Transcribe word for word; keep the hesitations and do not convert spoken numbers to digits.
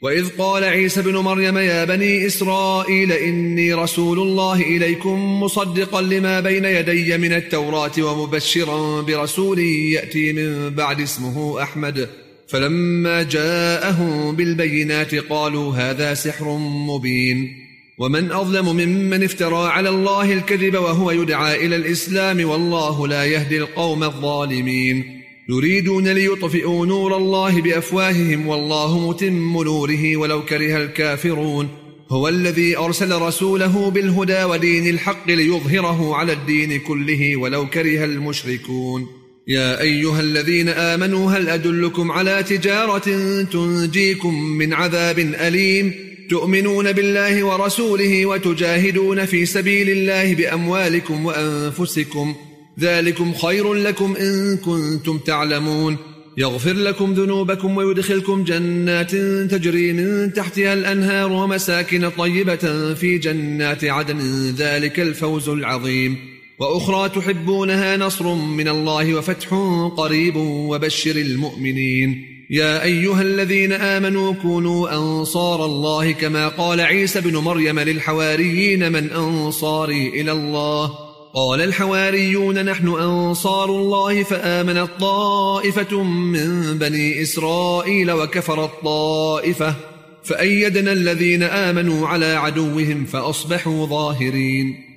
وإذ قال عيسى بن مريم يا بني إسرائيل إني رسول الله إليكم مصدقا لما بين يدي من التوراة ومبشرا برسول يأتي من بعد اسمه أحمد. فلما جاءهم بالبينات قالوا هذا سحر مبين. ومن أظلم ممن افترى على الله الكذب وهو يدعى إلى الإسلام والله لا يهدي القوم الظالمين. يريدون ليطفئوا نور الله بأفواههم والله متم نوره ولو كره الكافرون. هو الذي أرسل رسوله بالهدى ودين الحق ليظهره على الدين كله ولو كره المشركون. يا أيها الذين آمنوا هل أدلكم على تجارة تنجيكم من عذاب أليم تؤمنون بالله ورسوله وتجاهدون في سبيل الله بأموالكم وأنفسكم ذلكم خير لكم إن كنتم تعلمون. يغفر لكم ذنوبكم ويدخلكم جنات تجري من تحتها الأنهار ومساكن طيبة في جنات عدن ذلك الفوز العظيم. وأخرى تحبونها نصر من الله وفتح قريب وبشر المؤمنين. يا أيها الذين آمنوا كونوا أنصار الله كما قال عيسى بن مريم للحواريين من أنصاري إلى الله قال الحواريون نحن أنصار الله فآمنت طائفة من بني إسرائيل وكفرت طائفة فأيدنا الذين آمنوا على عدوهم فأصبحوا ظاهرين.